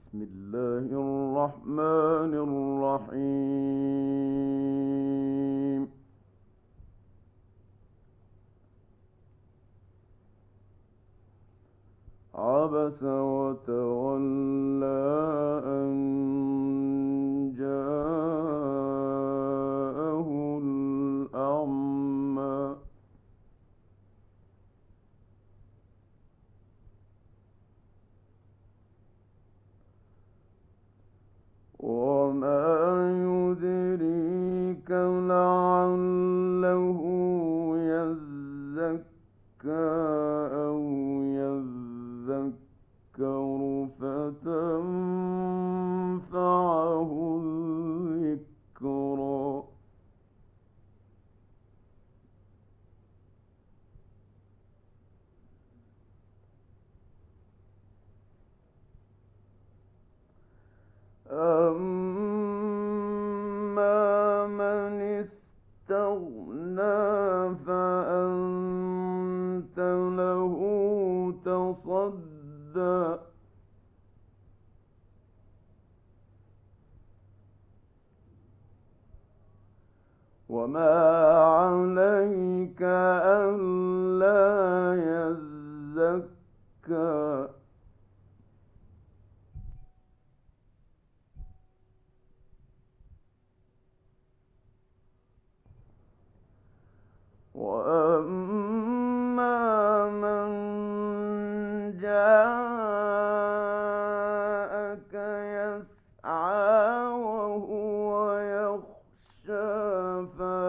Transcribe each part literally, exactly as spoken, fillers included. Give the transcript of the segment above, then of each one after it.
بسم الله الرحمن الرحيم. عبس وتولى أن جاءه الأعمى. وما يدريك لعله يزكى أو يذكر فتنفعه الذكرى. أما من استغنى فأنت له تصدى. وما عليك ألا يزكى. وأما من جاءك يسعى وهو يخشى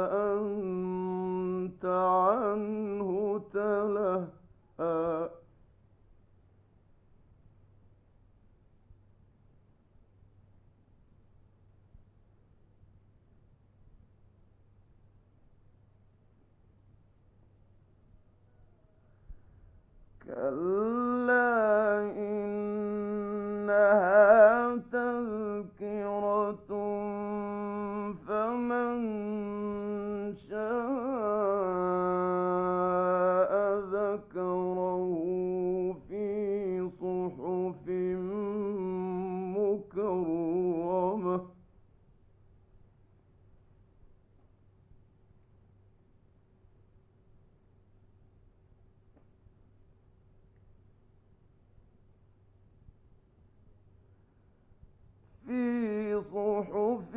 فأنت عنه تلهى. كلا إنها تذكرة فمن شاء ذكره في صحف مكرمة. في صحف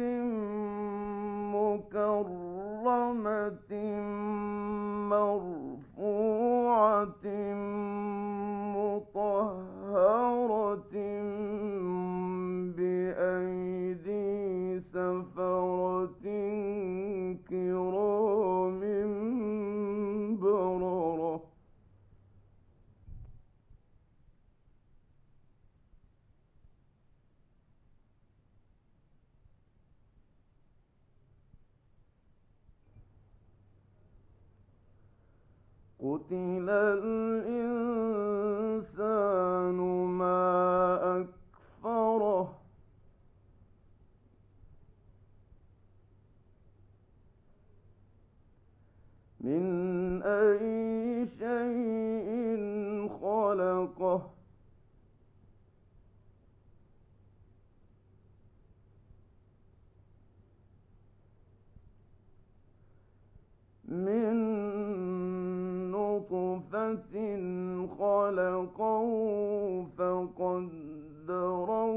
مكرمة مرفوعة مطهرة بأيدي سفرة كرام بررة. قتل الإنسان ما أكفره. من أي شيء خلقه. من نطفة خلقه فقدره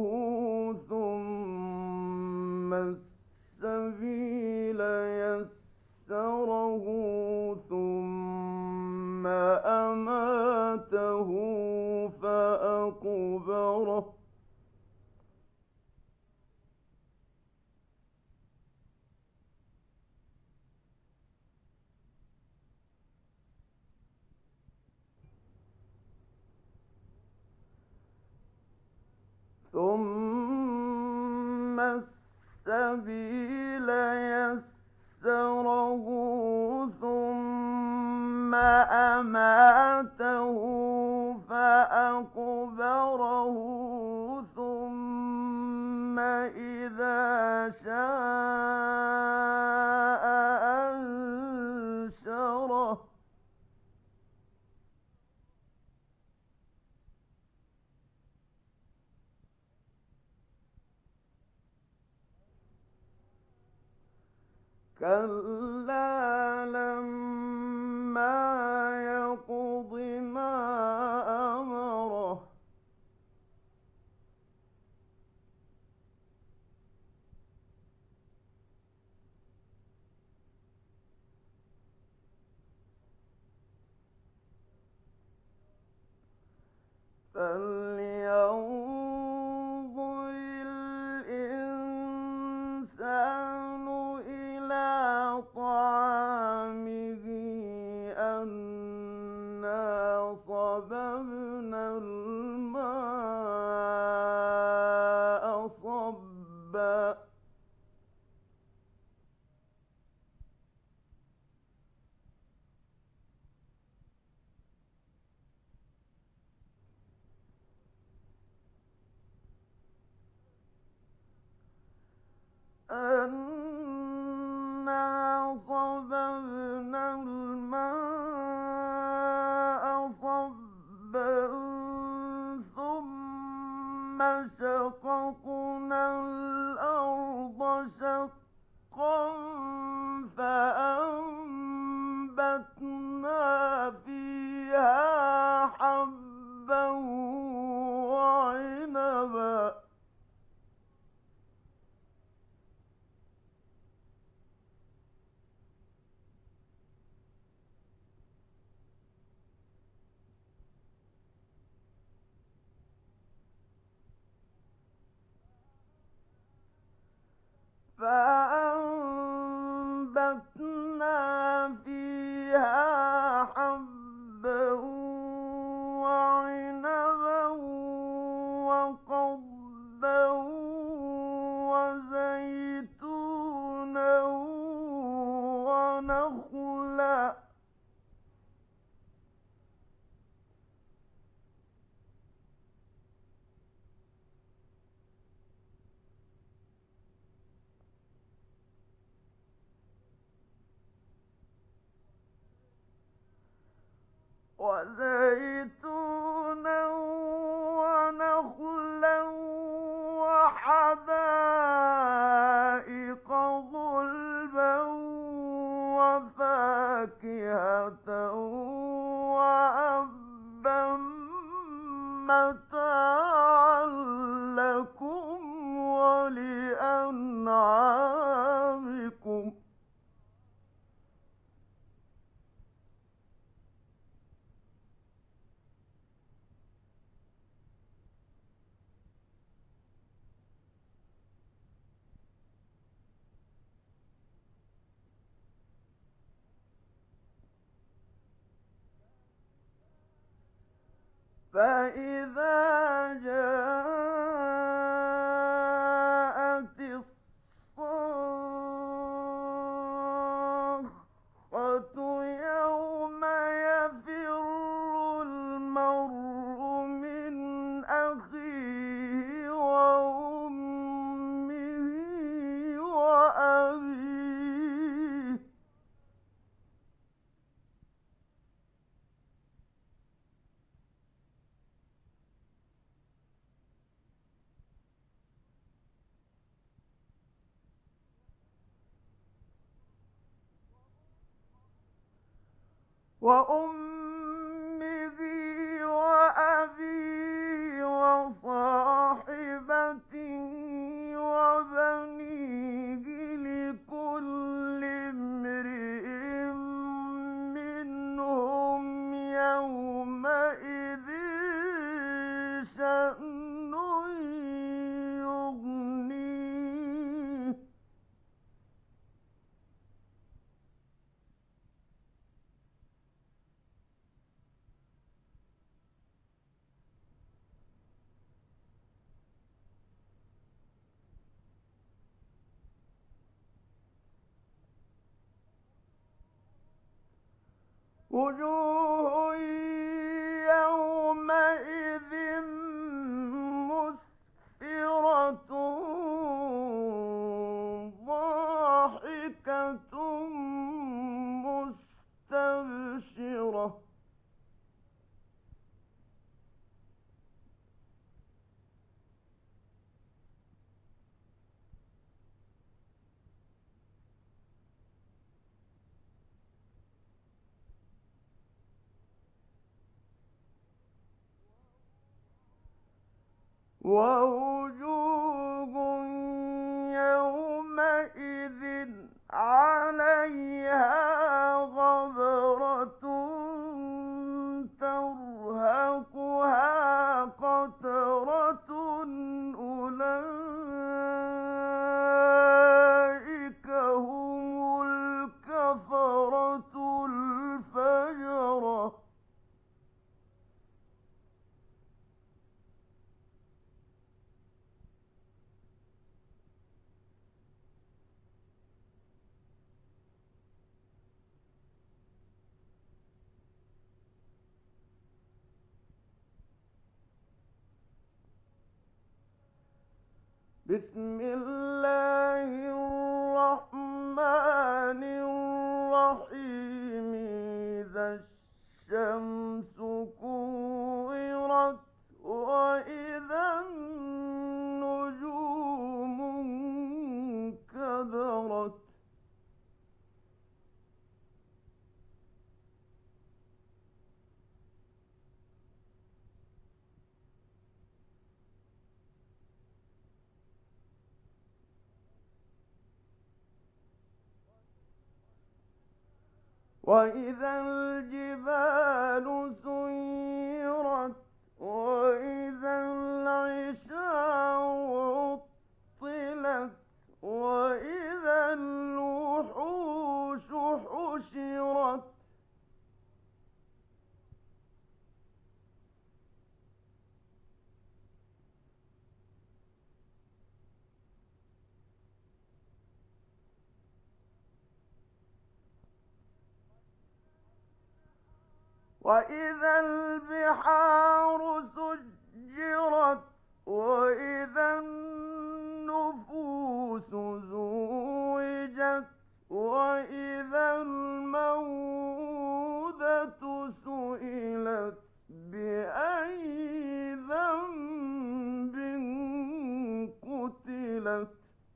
ثم السبيل يسره ثم أماته فأقبره. ثم السبيل يسره ثم أماته فأقبره ثم إذا شاء أنشره. كلا لما يقض ما أمره فلينظر الإنسان إلى طعامه أنا صببنا الماء صبا أنا صببنا الماء صبا ثم شققنا الأرض شقا فأنبتنا فيها حبا وعنبا فأنبتنا فيها حبا وعنبا وقضبا وزيتونا ونخلا وزيتونا ونخلا وحدائق غلبا وفاكهة وأبا متاعا لكم ولأنعامكم فإذا جاءت الصاخة يوم يفر المرء من أخيه وأمه وأبيه وأمه وأبيه وصاحبته وبنيه لكل امرئ منهم يومئذ شأن يغنيه وجوه يومئذ مسفرة ضاحكة مستبشرة ووجوه يومئذ عليها غبرة ترهقها قترة أولئك هم الكفرة الفجرة. بسم الله الرحمن الرحيم إذا الشمس كورت وإذا النجوم انكدرت وإذا الجبال سيرت وإذا العشار عطلت وإذا الوحوش حشرت وإذا البحار سجرت وإذا النفوس زوجت وإذا الموءودة سئلت بأي ذنب قتلت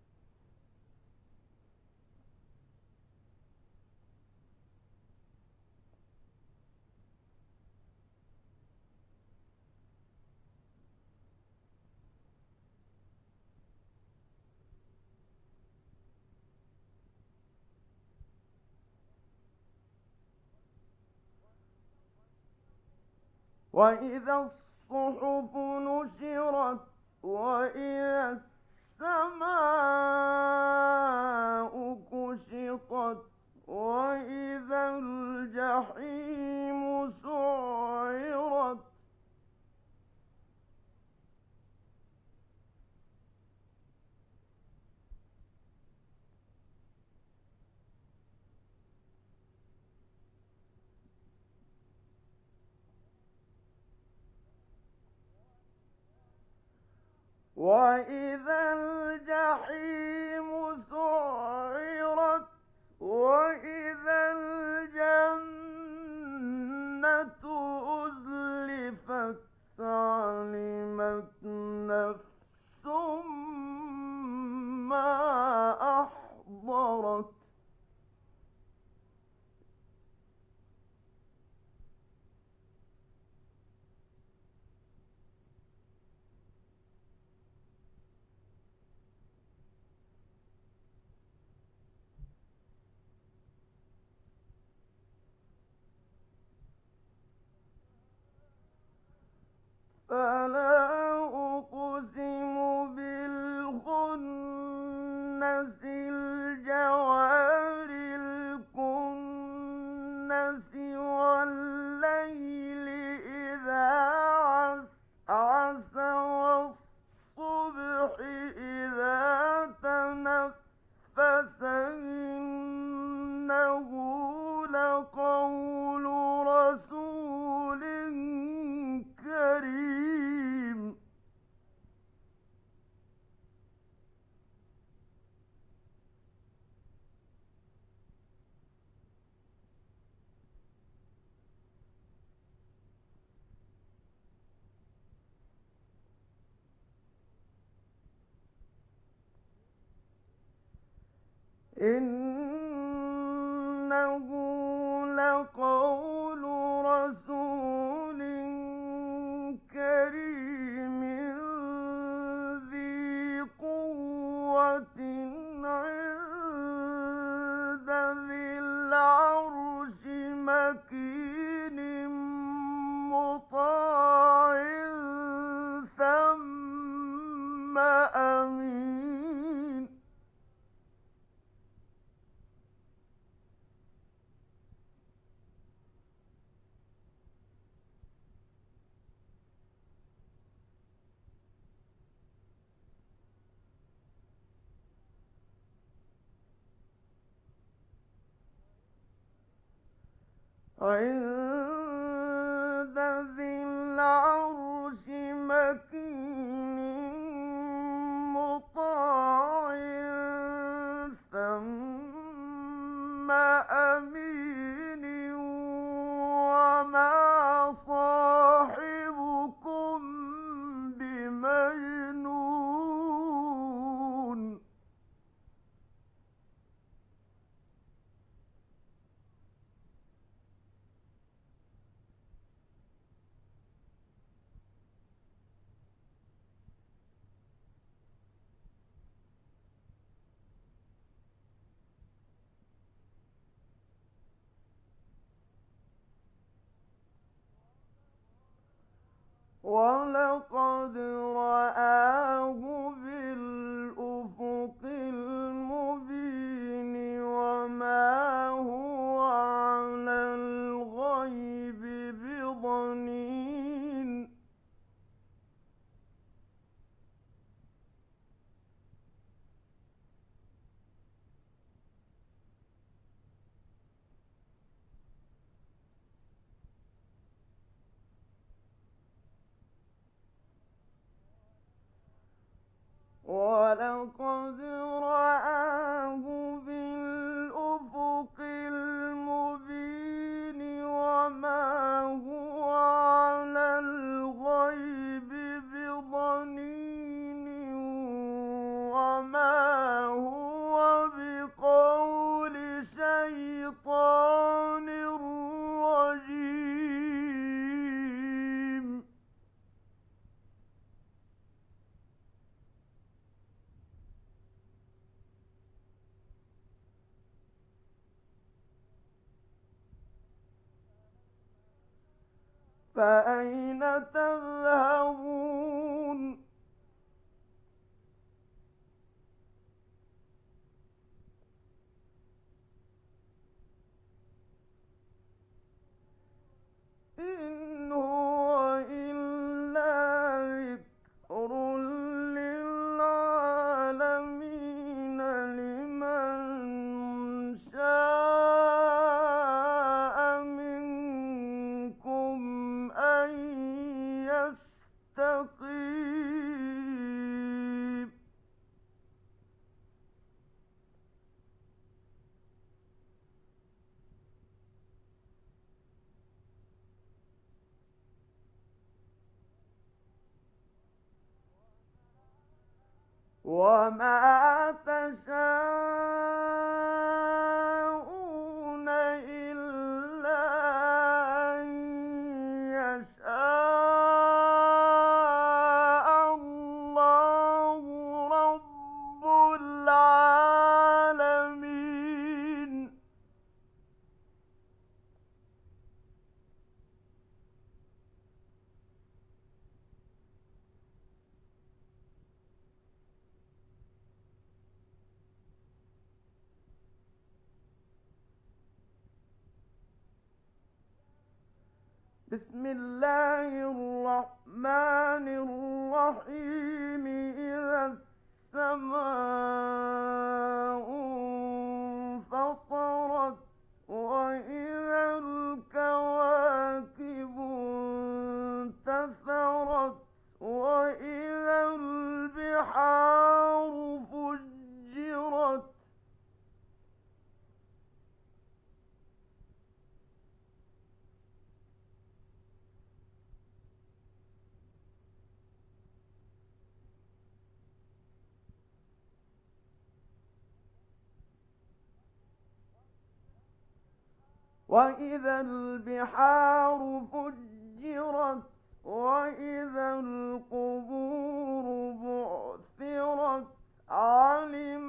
وإذا الصحف نشرت وإذا السماء كشطت وإذا الجحيم سعرت وإذا الجحيم سعرت وإذا الجنة أزلفت علمت نفس ما أحضرت فلا أقسم بالخنس الجوار الكنس والليل إذا عسعس والصبح إذا تنفس إنه لقول رسول كريم. إنه لقول رسول كريم عند ذي العرش مكين مطاع ثم أمين. عند ذي العرش مكين مطاع ثم أمين. وما صاحبكم بمجنون. ولقد رآه بالأفق المبين وما هو على الغيب بضنين. ولقد رآه بالأفق المبين وما هو على الغيب بضنين. وما هو بقول شيطان رجيم. فأين تذهبون؟ إن هو إلا ذكر للعالمين لمن شاء منكم أن يستقيم. وما تشاءون إلا أن يشاء الله رب العالمين. بسم الله الرحمن الرحيم. إذا السماء انفطرت وإذا الكواكب انتثرت وإذا البحار فجرت وإذا البحار فجرت وإذا القبور بعثرت علمت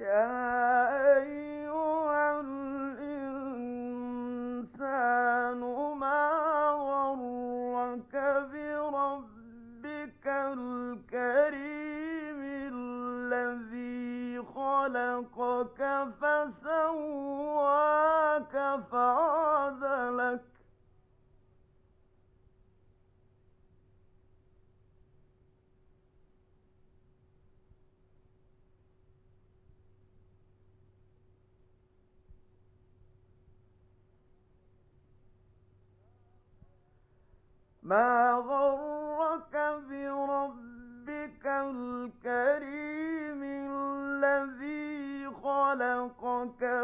يا أيها الإنسان ما غرك بربك الكريم الذي خلقك فسواك فعدلك ما غرك بربك الكريم الذي خلقك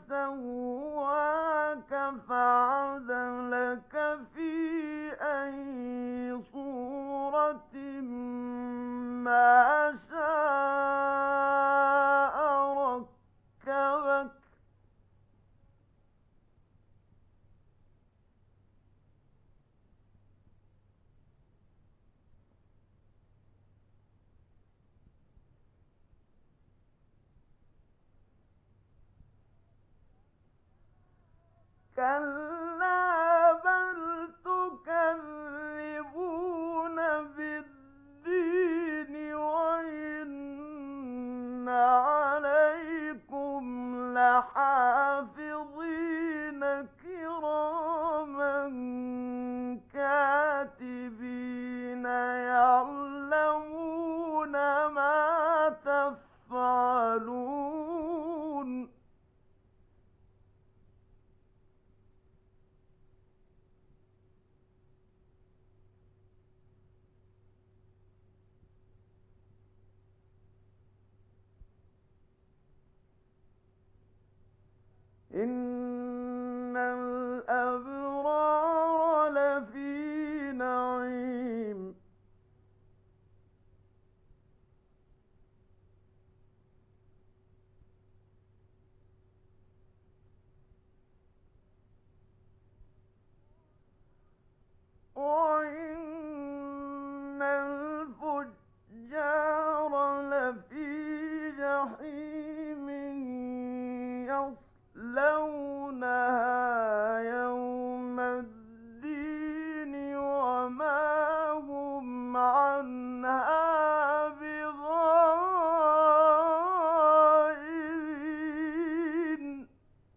فسواك فعدلك في أي صورة ما شاء ركبك كلا بل تكذبون بالدين وإن عليكم لحافظين كراما كاتبين يعلمون ما تفعلون إن الأبرار لفي نعيم وإن الفجار لفي جحيم يصلونها يوم الدين وما هم عنها بغائبين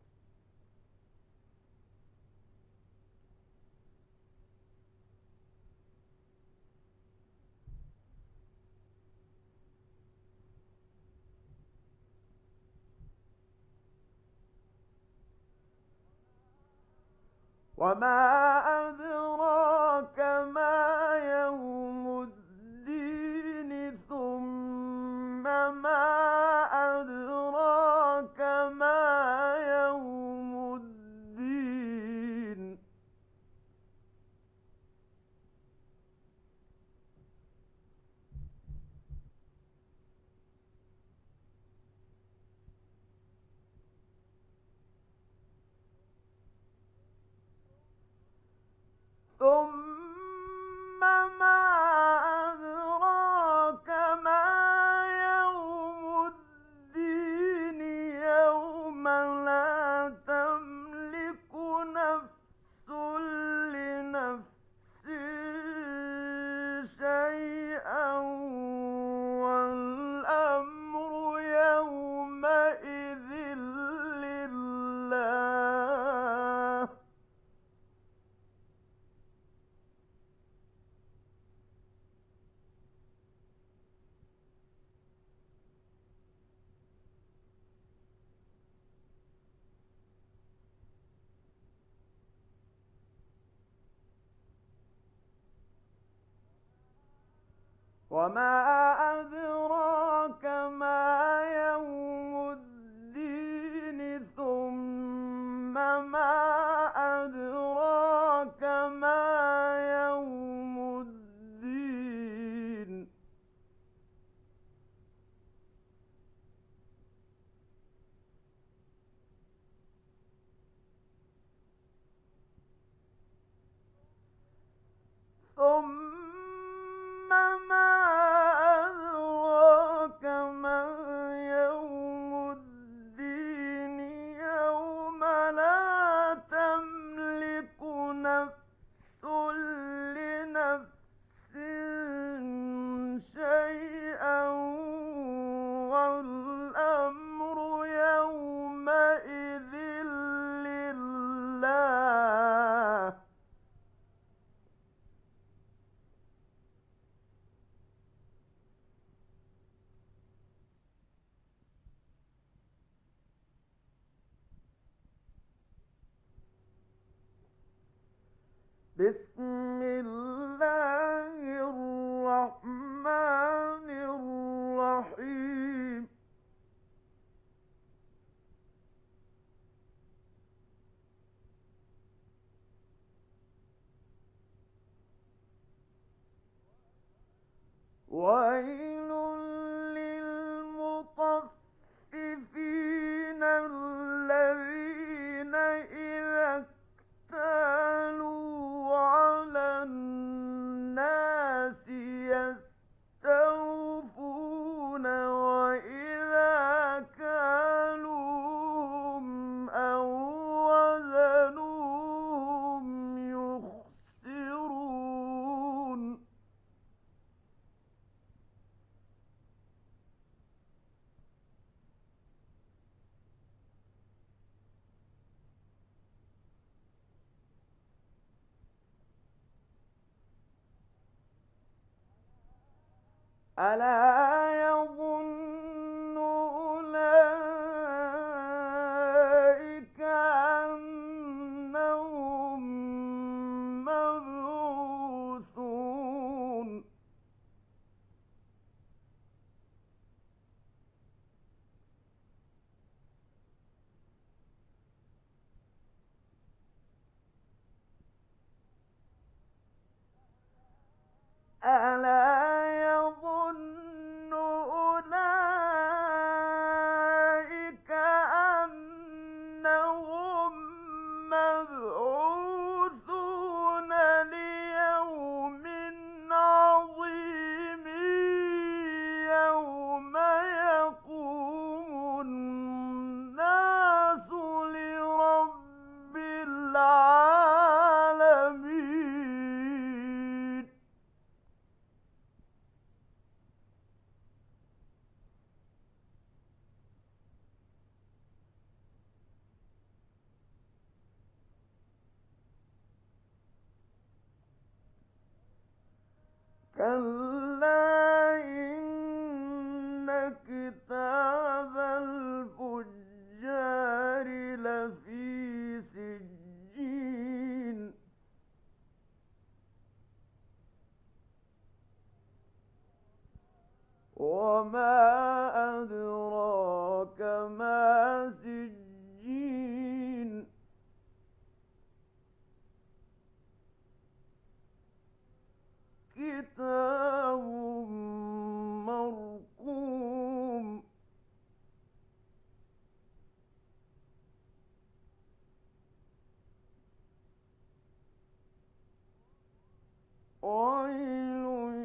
وما أدراك ما يوم الدين ثم ما أدراك ما يوم الدين ثم ما أدراك ما يوم الدين يوم لا تملك نفس لنفس شيئا والأمر يومئذ لله وما أدراك ما يوم الدين ثم ما أدراك ما يوم الدين ثم ما أدراك بسم الله الرحمن الرحيم ويل للمطففين الذين إذا اكتالوا على الناس يستوفون وإذا كالوهم أو وزنوهم يخسرون ألا يظن أولئك أنهم مبعوثون ألا يظن أولئك أنهم مبعوثون ليوم عظيم يوم يقوم الناس لرب العالمين كلا إن كتاب الفجار لفي سجين وما أدراك ما سجين كتاب مرقوم ويل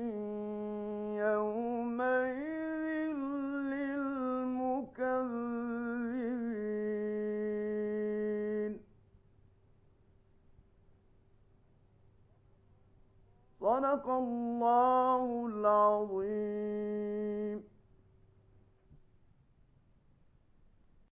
يومئذ للمكذبين صدق الله